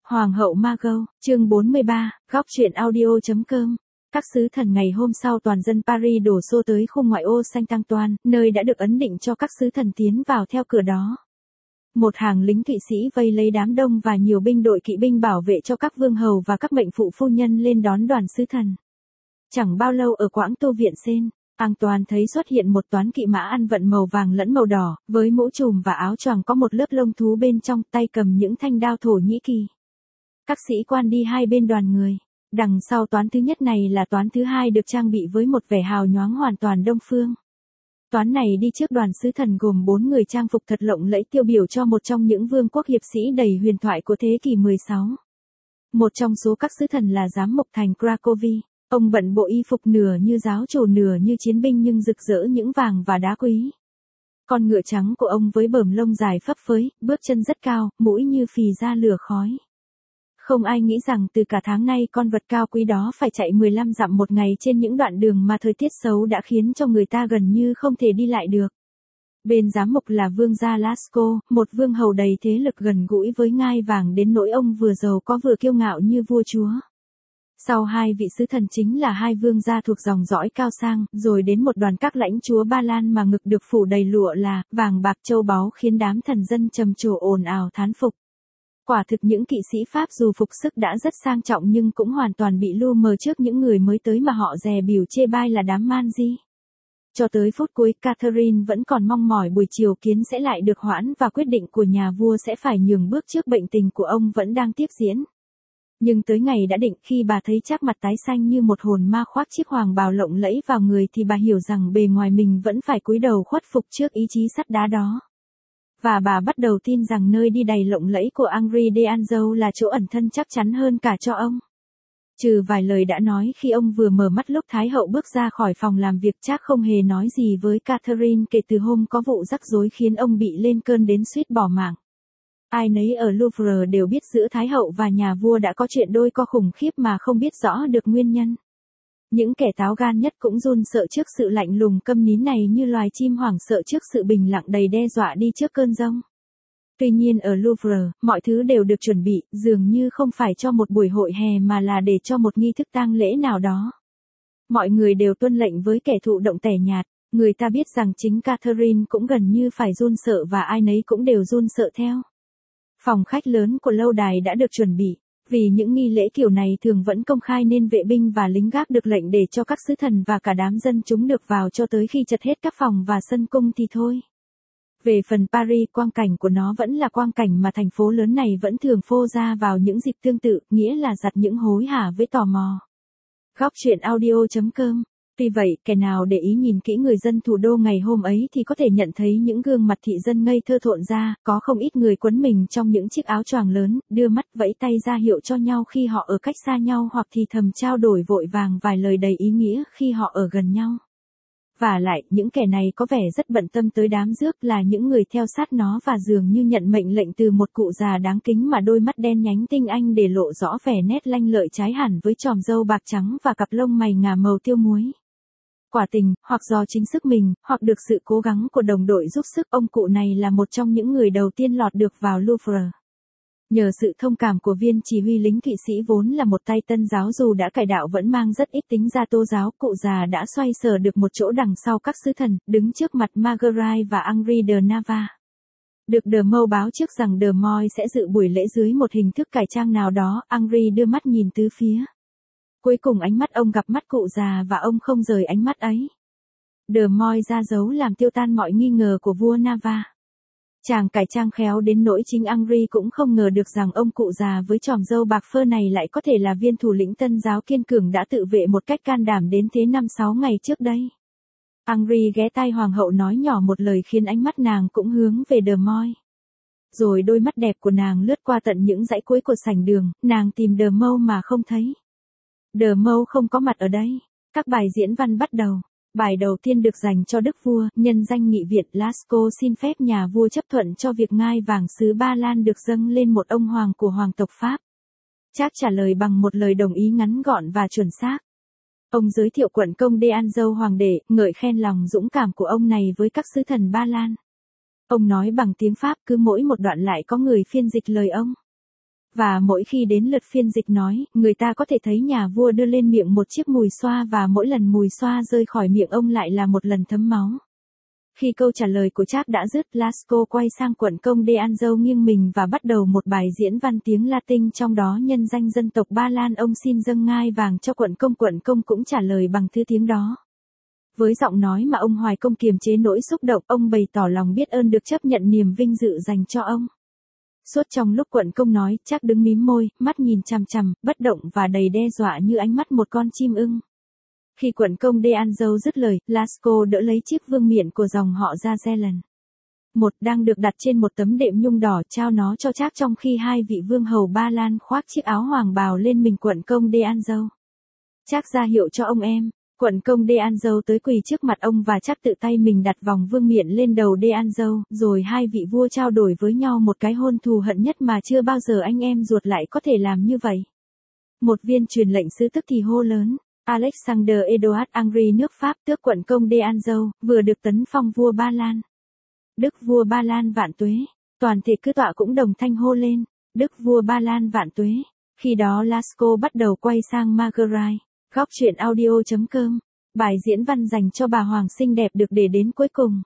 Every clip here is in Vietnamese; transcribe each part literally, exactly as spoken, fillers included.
Hoàng hậu Margot, chương bốn mươi ba, góc truyện audio.com. Các sứ thần ngày hôm sau toàn dân Paris đổ xô tới khu ngoại ô Saint-Antoine, nơi đã được ấn định cho các sứ thần tiến vào theo cửa đó. Một hàng lính Thụy Sĩ vây lấy đám đông và nhiều binh đội kỵ binh bảo vệ cho các vương hầu và các mệnh phụ phu nhân lên đón đoàn sứ thần. Chẳng bao lâu ở quãng tu viện Sen, Antoine thấy xuất hiện một toán kỵ mã ăn vận màu vàng lẫn màu đỏ, với mũ trùm và áo choàng có một lớp lông thú bên trong, tay cầm những thanh đao Thổ Nhĩ Kỳ. Các sĩ quan đi hai bên đoàn người. Đằng sau toán thứ nhất này là toán thứ hai được trang bị với một vẻ hào nhoáng hoàn toàn đông phương. Toán này đi trước đoàn sứ thần gồm bốn người trang phục thật lộng lẫy tiêu biểu cho một trong những vương quốc hiệp sĩ đầy huyền thoại của thế kỷ mười sáu. Một trong số các sứ thần là giám mục thành Cracovie. Ông bận bộ y phục nửa như giáo chủ nửa như chiến binh nhưng rực rỡ những vàng và đá quý. Con ngựa trắng của ông với bờm lông dài phấp phới, bước chân rất cao, mũi như phì ra lửa khói. Không ai nghĩ rằng từ cả tháng nay con vật cao quý đó phải chạy mười lăm dặm một ngày trên những đoạn đường mà thời tiết xấu đã khiến cho người ta gần như không thể đi lại được. Bên giám mục là vương gia Lascaux, một vương hầu đầy thế lực gần gũi với ngai vàng đến nỗi ông vừa giàu có vừa kiêu ngạo như vua chúa. Sau hai vị sứ thần chính là hai vương gia thuộc dòng dõi cao sang, rồi đến một đoàn các lãnh chúa Ba Lan mà ngực được phủ đầy lụa là vàng bạc châu báu khiến đám thần dân trầm trồ ồn ào thán phục. Quả thực những kỵ sĩ Pháp dù phục sức đã rất sang trọng nhưng cũng hoàn toàn bị lu mờ trước những người mới tới mà họ dè bỉu chê bai là đám man di. Cho tới phút cuối Catherine vẫn còn mong mỏi buổi chiều kiến sẽ lại được hoãn và quyết định của nhà vua sẽ phải nhường bước trước bệnh tình của ông vẫn đang tiếp diễn. Nhưng tới ngày đã định khi bà thấy chắc mặt tái xanh như một hồn ma khoác chiếc hoàng bào lộng lẫy vào người thì bà hiểu rằng bề ngoài mình vẫn phải cúi đầu khuất phục trước ý chí sắt đá đó. Và bà bắt đầu tin rằng nơi đi đầy lộng lẫy của Henri d'Anjou là chỗ ẩn thân chắc chắn hơn cả cho ông. Trừ vài lời đã nói khi ông vừa mở mắt lúc Thái hậu bước ra khỏi phòng làm việc, chắc không hề nói gì với Catherine kể từ hôm có vụ rắc rối khiến ông bị lên cơn đến suýt bỏ mạng. Ai nấy ở Louvre đều biết giữa Thái hậu và nhà vua đã có chuyện đôi co khủng khiếp mà không biết rõ được nguyên nhân. Những kẻ táo gan nhất cũng run sợ trước sự lạnh lùng câm nín này như loài chim hoảng sợ trước sự bình lặng đầy đe dọa đi trước cơn giông. Tuy nhiên ở Louvre, mọi thứ đều được chuẩn bị, dường như không phải cho một buổi hội hè mà là để cho một nghi thức tang lễ nào đó. Mọi người đều tuân lệnh với kẻ thụ động tẻ nhạt, người ta biết rằng chính Catherine cũng gần như phải run sợ và ai nấy cũng đều run sợ theo. Phòng khách lớn của lâu đài đã được chuẩn bị. Vì những nghi lễ kiểu này thường vẫn công khai nên vệ binh và lính gác được lệnh để cho các sứ thần và cả đám dân chúng được vào cho tới khi chật hết các phòng và sân cung thì thôi. Về phần Paris, quang cảnh của nó vẫn là quang cảnh mà thành phố lớn này vẫn thường phô ra vào những dịp tương tự, nghĩa là giặt những hối hả với tò mò. Góc truyện audio.com. Tuy vậy, kẻ nào để ý nhìn kỹ người dân thủ đô ngày hôm ấy thì có thể nhận thấy những gương mặt thị dân ngây thơ thộn ra, có không ít người quấn mình trong những chiếc áo choàng lớn, đưa mắt vẫy tay ra hiệu cho nhau khi họ ở cách xa nhau hoặc thì thầm trao đổi vội vàng vài lời đầy ý nghĩa khi họ ở gần nhau. Và lại, những kẻ này có vẻ rất bận tâm tới đám rước là những người theo sát nó và dường như nhận mệnh lệnh từ một cụ già đáng kính mà đôi mắt đen nhánh tinh anh để lộ rõ vẻ nét lanh lợi trái hẳn với chòm râu bạc trắng và cặp lông mày ngà màu tiêu muối. Quả tình, hoặc do chính sức mình, hoặc được sự cố gắng của đồng đội giúp sức, ông cụ này là một trong những người đầu tiên lọt được vào Louvre. Nhờ sự thông cảm của viên chỉ huy lính Thụy Sĩ vốn là một tay tân giáo dù đã cải đạo vẫn mang rất ít tính gia tô giáo, cụ già đã xoay sở được một chỗ đằng sau các sứ thần, đứng trước mặt Marguerite và Henri de Navarre. Được De Mâu báo trước rằng De Moy sẽ dự buổi lễ dưới một hình thức cải trang nào đó, Henri đưa mắt nhìn tứ phía. Cuối cùng ánh mắt ông gặp mắt cụ già và ông không rời ánh mắt ấy. De Moy ra dấu làm tiêu tan mọi nghi ngờ của vua Navarre. Chàng cải trang khéo đến nỗi chính Henri cũng không ngờ được rằng ông cụ già với chòm râu bạc phơ này lại có thể là viên thủ lĩnh tân giáo kiên cường đã tự vệ một cách can đảm đến thế năm sáu ngày trước đây. Henri ghé tai hoàng hậu nói nhỏ một lời khiến ánh mắt nàng cũng hướng về De Moy. Rồi đôi mắt đẹp của nàng lướt qua tận những dãy cuối của sảnh đường, nàng tìm De Mâu mà không thấy. De Mâu không có mặt ở đây. Các bài diễn văn bắt đầu. Bài đầu tiên được dành cho đức vua, nhân danh nghị viện Lascaux xin phép nhà vua chấp thuận cho việc ngai vàng xứ Ba Lan được dâng lên một ông hoàng của hoàng tộc Pháp. Trác trả lời bằng một lời đồng ý ngắn gọn và chuẩn xác. Ông giới thiệu quận công d'Anjou hoàng đệ, ngợi khen lòng dũng cảm của ông này với các sứ thần Ba Lan. Ông nói bằng tiếng Pháp, cứ mỗi một đoạn lại có người phiên dịch lời ông. Và mỗi khi đến lượt phiên dịch nói, người ta có thể thấy nhà vua đưa lên miệng một chiếc mùi xoa và mỗi lần mùi xoa rơi khỏi miệng ông lại là một lần thấm máu. Khi câu trả lời của Charles đã dứt, Lasco quay sang quận công De Anjou nghiêng mình và bắt đầu một bài diễn văn tiếng Latin, trong đó nhân danh dân tộc Ba Lan ông xin dâng ngai vàng cho quận công. Quận công cũng trả lời bằng thứ tiếng đó. Với giọng nói mà ông hoài công kiềm chế nỗi xúc động, ông bày tỏ lòng biết ơn được chấp nhận niềm vinh dự dành cho ông. Suốt trong lúc quận công nói, Charles đứng mím môi, mắt nhìn chằm chằm, bất động và đầy đe dọa như ánh mắt một con chim ưng. Khi quận công De Anjou dứt lời, Lasco đỡ lấy chiếc vương miện của dòng họ Gia Zealand. Một đang được đặt trên một tấm đệm nhung đỏ, trao nó cho Charles, trong khi hai vị vương hầu Ba Lan khoác chiếc áo hoàng bào lên mình quận công De Anjou. Charles ra hiệu cho ông em. Quận công De Anjou tới quỳ trước mặt ông và Charles tự tay mình đặt vòng vương miện lên đầu De Anjou, rồi hai vị vua trao đổi với nhau một cái hôn thù hận nhất mà chưa bao giờ anh em ruột lại có thể làm như vậy. Một viên truyền lệnh sứ tức thì hô lớn. Alexander Edouard Henri nước Pháp tước quận công De Anjou, vừa được tấn phong vua Ba Lan. Đức vua Ba Lan vạn tuế. Toàn thể cư tọa cũng đồng thanh hô lên. Đức vua Ba Lan vạn tuế. Khi đó Lasco bắt đầu quay sang Marguerite. Góc truyện audio chấm com. Bài diễn văn dành cho bà hoàng xinh đẹp được để đến cuối cùng.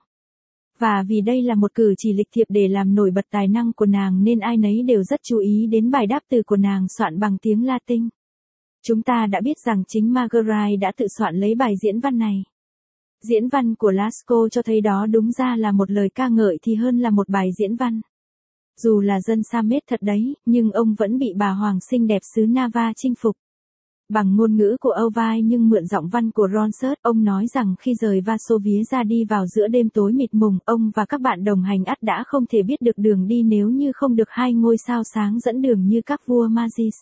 Và vì đây là một cử chỉ lịch thiệp để làm nổi bật tài năng của nàng nên ai nấy đều rất chú ý đến bài đáp từ của nàng soạn bằng tiếng Latin. Chúng ta đã biết rằng chính Marguerite đã tự soạn lấy bài diễn văn này. Diễn văn của Lasco cho thấy đó đúng ra là một lời ca ngợi thì hơn là một bài diễn văn. Dù là dân Samet thật đấy, nhưng ông vẫn bị bà hoàng xinh đẹp xứ Nava chinh phục. Bằng ngôn ngữ của Ovalle nhưng mượn giọng văn của Ronsard, ông nói rằng khi rời Varsovia ra đi vào giữa đêm tối mịt mùng, ông và các bạn đồng hành ắt đã không thể biết được đường đi nếu như không được hai ngôi sao sáng dẫn đường như các vua Magis.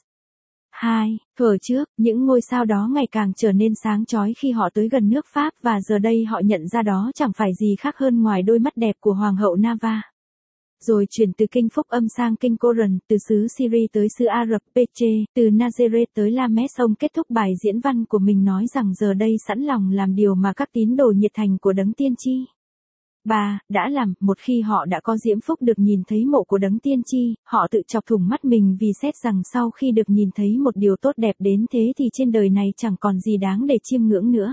hai. Thuở trước, những ngôi sao đó ngày càng trở nên sáng chói khi họ tới gần nước Pháp và giờ đây họ nhận ra đó chẳng phải gì khác hơn ngoài đôi mắt đẹp của Hoàng hậu Nava. Rồi chuyển từ kinh Phúc Âm sang kinh Coran, từ xứ Syria tới xứ Ả Rập Peche, từ Nazareth tới Lames. Ông kết thúc bài diễn văn của mình nói rằng giờ đây sẵn lòng làm điều mà các tín đồ nhiệt thành của đấng tiên tri. ba. Đã làm, một khi họ đã có diễm phúc được nhìn thấy mộ của đấng tiên tri, họ tự chọc thủng mắt mình vì xét rằng sau khi được nhìn thấy một điều tốt đẹp đến thế thì trên đời này chẳng còn gì đáng để chiêm ngưỡng nữa.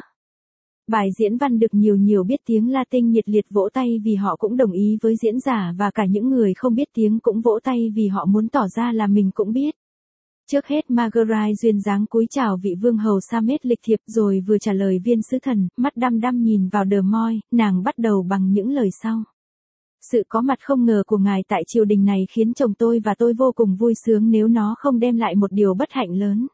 Bài diễn văn được nhiều nhiều biết tiếng Latin nhiệt liệt vỗ tay vì họ cũng đồng ý với diễn giả và cả những người không biết tiếng cũng vỗ tay vì họ muốn tỏ ra là mình cũng biết. Trước hết Marguerite duyên dáng cúi chào vị vương hầu Samet lịch thiệp rồi vừa trả lời viên sứ thần, mắt đăm đăm nhìn vào đờ moi, nàng bắt đầu bằng những lời sau. Sự có mặt không ngờ của ngài tại triều đình này khiến chồng tôi và tôi vô cùng vui sướng nếu nó không đem lại một điều bất hạnh lớn.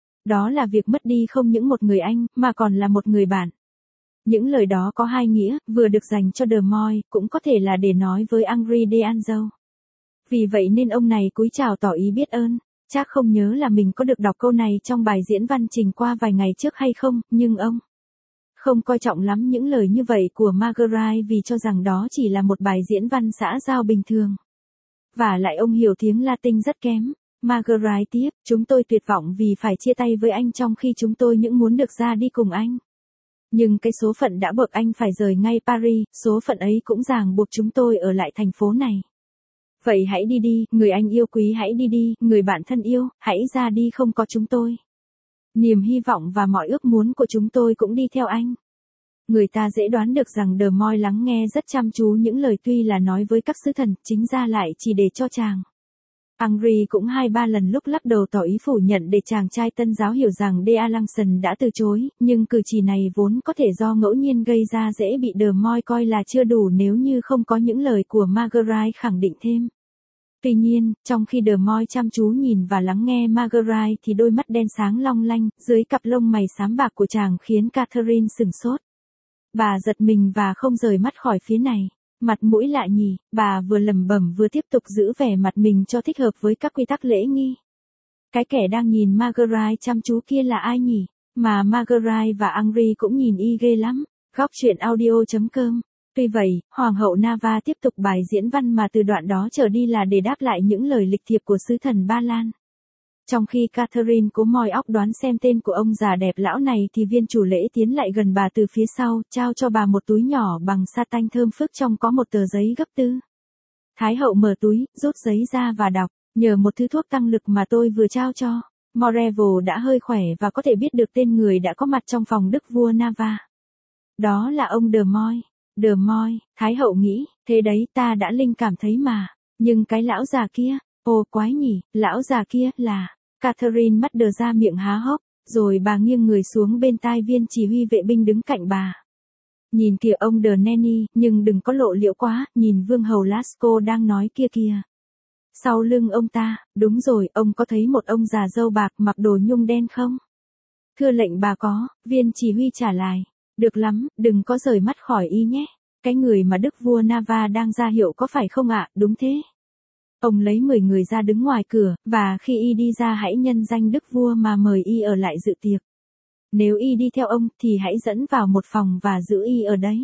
Đó là việc mất đi không những một người anh, mà còn là một người bạn. Những lời đó có hai nghĩa, vừa được dành cho đờ moi, cũng có thể là để nói với Henri de Anjou. Vì vậy nên ông này cúi chào tỏ ý biết ơn. Chắc không nhớ là mình có được đọc câu này trong bài diễn văn trình qua vài ngày trước hay không, nhưng ông không coi trọng lắm những lời như vậy của Marguerite vì cho rằng đó chỉ là một bài diễn văn xã giao bình thường. Và lại ông hiểu tiếng Latin rất kém. Marguerite tiếp, chúng tôi tuyệt vọng vì phải chia tay với anh trong khi chúng tôi những muốn được ra đi cùng anh. Nhưng cái số phận đã buộc anh phải rời ngay Paris, số phận ấy cũng ràng buộc chúng tôi ở lại thành phố này. Vậy hãy đi đi, người anh yêu quý, hãy đi đi, người bạn thân yêu, hãy ra đi không có chúng tôi. Niềm hy vọng và mọi ước muốn của chúng tôi cũng đi theo anh. Người ta dễ đoán được rằng đờ moi lắng nghe rất chăm chú những lời tuy là nói với các sứ thần, chính ra lại chỉ để cho chàng. Henri cũng hai ba lần lúc lắc đầu tỏ ý phủ nhận để chàng trai tân giáo hiểu rằng de Alençon đã từ chối, nhưng cử chỉ này vốn có thể do ngẫu nhiên gây ra dễ bị đờ moi coi là chưa đủ nếu như không có những lời của Marguerite khẳng định thêm. Tuy nhiên, trong khi đờ moi chăm chú nhìn và lắng nghe Marguerite thì đôi mắt đen sáng long lanh, dưới cặp lông mày xám bạc của chàng khiến Catherine sửng sốt. Bà giật mình và không rời mắt khỏi phía này. Mặt mũi lạ nhỉ, bà vừa lẩm bẩm vừa tiếp tục giữ vẻ mặt mình cho thích hợp với các quy tắc lễ nghi. Cái kẻ đang nhìn Marguerite chăm chú kia là ai nhỉ? Mà Marguerite và Henri cũng nhìn y ghê lắm. Góc truyện audio chấm com. Tuy vậy, Hoàng hậu Nava tiếp tục bài diễn văn mà từ đoạn đó trở đi là để đáp lại những lời lịch thiệp của sứ thần Ba Lan. Trong khi Catherine cố moi óc đoán xem tên của ông già đẹp lão này thì viên chủ lễ tiến lại gần bà từ phía sau, trao cho bà một túi nhỏ bằng sa tanh thơm phức trong có một tờ giấy gấp tư. Thái hậu mở túi, rút giấy ra và đọc. Nhờ một thứ thuốc tăng lực mà tôi vừa trao cho, Moreval đã hơi khỏe và có thể biết được tên người đã có mặt trong phòng đức vua Nava. Đó là ông De Moy. De Moy, Thái hậu nghĩ, thế đấy ta đã linh cảm thấy mà. Nhưng cái lão già kia, ồ quái nhỉ, lão già kia là... Catherine mắt đờ ra miệng há hốc, rồi bà nghiêng người xuống bên tai viên chỉ huy vệ binh đứng cạnh bà. Nhìn kìa ông De Nenny, nhưng đừng có lộ liễu quá, nhìn vương hầu Lasco đang nói kia kìa. Sau lưng ông ta, đúng rồi, ông có thấy một ông già râu bạc mặc đồ nhung đen không? Thưa lệnh bà có, viên chỉ huy trả lời. Được lắm, đừng có rời mắt khỏi y nhé. Cái người mà đức vua Nava đang ra hiệu có phải không ạ? Đúng thế. Ông lấy mười người ra đứng ngoài cửa, và khi y đi ra hãy nhân danh đức vua mà mời y ở lại dự tiệc. Nếu y đi theo ông thì hãy dẫn vào một phòng và giữ y ở đấy.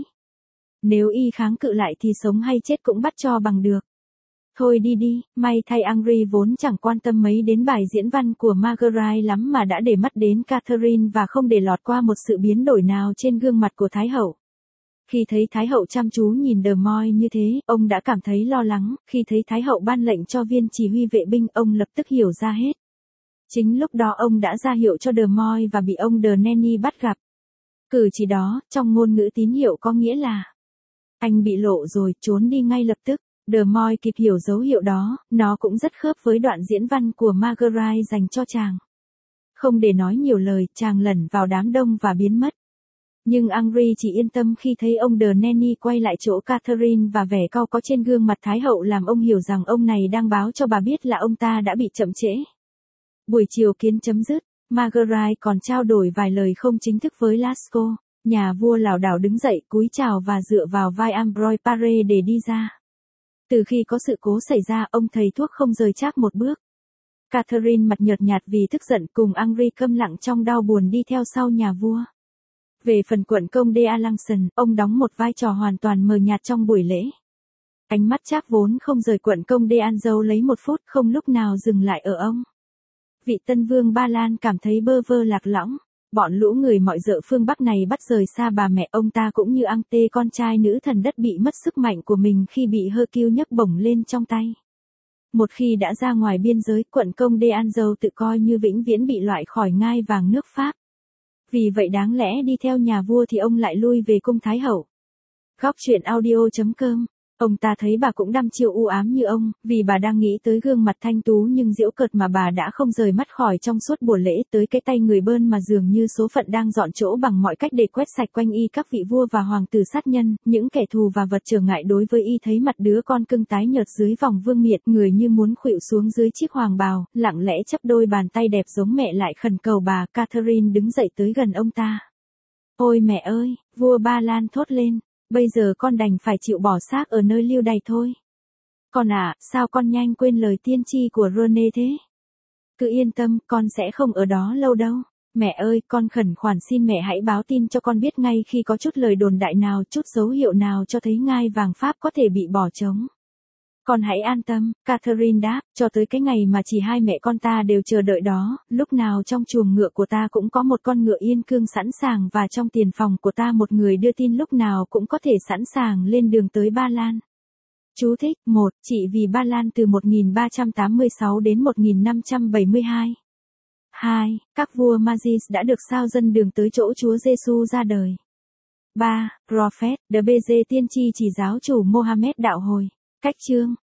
Nếu y kháng cự lại thì sống hay chết cũng bắt cho bằng được. Thôi đi đi, may thay Henry vốn chẳng quan tâm mấy đến bài diễn văn của Marguerite lắm mà đã để mắt đến Catherine và không để lọt qua một sự biến đổi nào trên gương mặt của Thái hậu. Khi thấy Thái hậu chăm chú nhìn De Moy như thế, ông đã cảm thấy lo lắng, khi thấy Thái hậu ban lệnh cho viên chỉ huy vệ binh ông lập tức hiểu ra hết. Chính lúc đó ông đã ra hiệu cho De Moy và bị ông De Nenny bắt gặp. Cử chỉ đó, trong ngôn ngữ tín hiệu có nghĩa là anh bị lộ rồi, trốn đi ngay lập tức. De Moy kịp hiểu dấu hiệu đó, nó cũng rất khớp với đoạn diễn văn của Marguerite dành cho chàng. Không để nói nhiều lời, chàng lẩn vào đám đông và biến mất. Nhưng Henry chỉ yên tâm khi thấy ông De Nenny quay lại chỗ Catherine và vẻ cau có trên gương mặt Thái hậu làm ông hiểu rằng ông này đang báo cho bà biết là ông ta đã bị chậm trễ. Buổi chiều kiến chấm dứt, Marguerite còn trao đổi vài lời không chính thức với Lasco. Nhà vua lảo đảo đứng dậy cúi chào và dựa vào vai Ambroise Paré để đi ra. Từ khi có sự cố xảy ra, ông thầy thuốc không rời chác một bước. Catherine mặt nhợt nhạt vì tức giận cùng Henry câm lặng trong đau buồn đi theo sau nhà vua. Về phần quận công de Alençon, ông đóng một vai trò hoàn toàn mờ nhạt trong buổi lễ. Ánh mắt Trác vốn không rời quận công de Anjou lấy một phút không lúc nào dừng lại ở ông. Vị tân vương Ba Lan cảm thấy bơ vơ lạc lõng. Bọn lũ người mọi dợ phương Bắc này bắt rời xa bà mẹ ông ta cũng như Ante con trai nữ thần đất bị mất sức mạnh của mình khi bị Hercule nhấc bổng lên trong tay. Một khi đã ra ngoài biên giới, quận công de Anjou tự coi như vĩnh viễn bị loại khỏi ngai vàng nước Pháp. Vì vậy đáng lẽ đi theo nhà vua thì ông lại lui về cung Thái hậu. Góc truyện audio chấm com. Ông ta thấy bà cũng đăm chiêu u ám như ông, vì bà đang nghĩ tới gương mặt thanh tú nhưng giễu cợt mà bà đã không rời mắt khỏi trong suốt buổi lễ, tới cái tay người bơn mà dường như số phận đang dọn chỗ bằng mọi cách để quét sạch quanh y các vị vua và hoàng tử sát nhân, những kẻ thù và vật trở ngại đối với y. Thấy mặt đứa con cưng tái nhợt dưới vòng vương miện, người như muốn khuỵu xuống dưới chiếc hoàng bào, lặng lẽ chấp đôi bàn tay đẹp giống mẹ lại khẩn cầu bà. Catherine đứng dậy tới gần ông ta. Ôi mẹ ơi, vua Ba Lan thốt lên. Bây giờ con đành phải chịu bỏ xác ở nơi lưu đày thôi. Con à, sao con nhanh quên lời tiên tri của Rene thế? Cứ yên tâm, con sẽ không ở đó lâu đâu. Mẹ ơi, con khẩn khoản xin mẹ hãy báo tin cho con biết ngay khi có chút lời đồn đại nào, chút dấu hiệu nào cho thấy ngai vàng Pháp có thể bị bỏ trống. Con hãy an tâm, Catherine đáp, cho tới cái ngày mà chỉ hai mẹ con ta đều chờ đợi đó, lúc nào trong chuồng ngựa của ta cũng có một con ngựa yên cương sẵn sàng và trong tiền phòng của ta một người đưa tin lúc nào cũng có thể sẵn sàng lên đường tới Ba Lan. Chú thích, một, chỉ vì Ba Lan từ một nghìn ba trăm tám mươi sáu đến một nghìn năm trăm bảy mươi hai. hai. Các vua Magis đã được sao dân đường tới chỗ Chúa Giêsu ra đời. ba. Prophet, đê bê giê tiên tri chỉ giáo chủ Mohammed đạo hồi. Cách chương